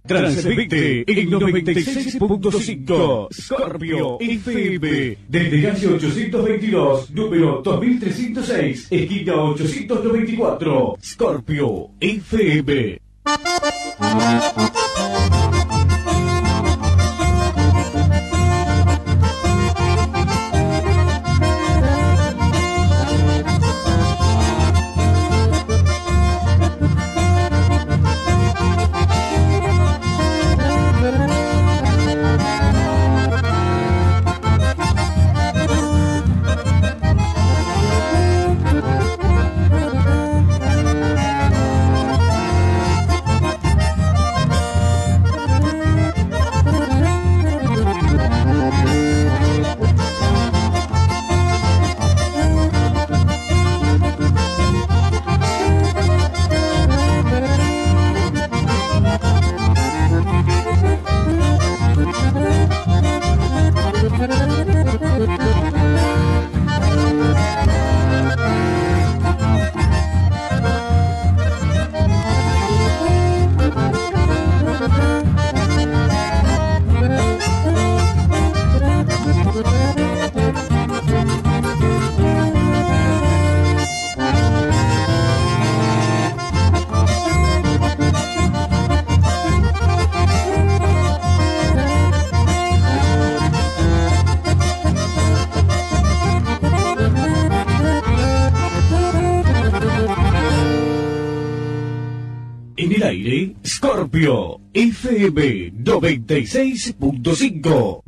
Transmite en 96.5 Scorpio FM desde calle 822, número 2306, esquina 894, Scorpio FM. En el aire, Scorpio FM 96.5.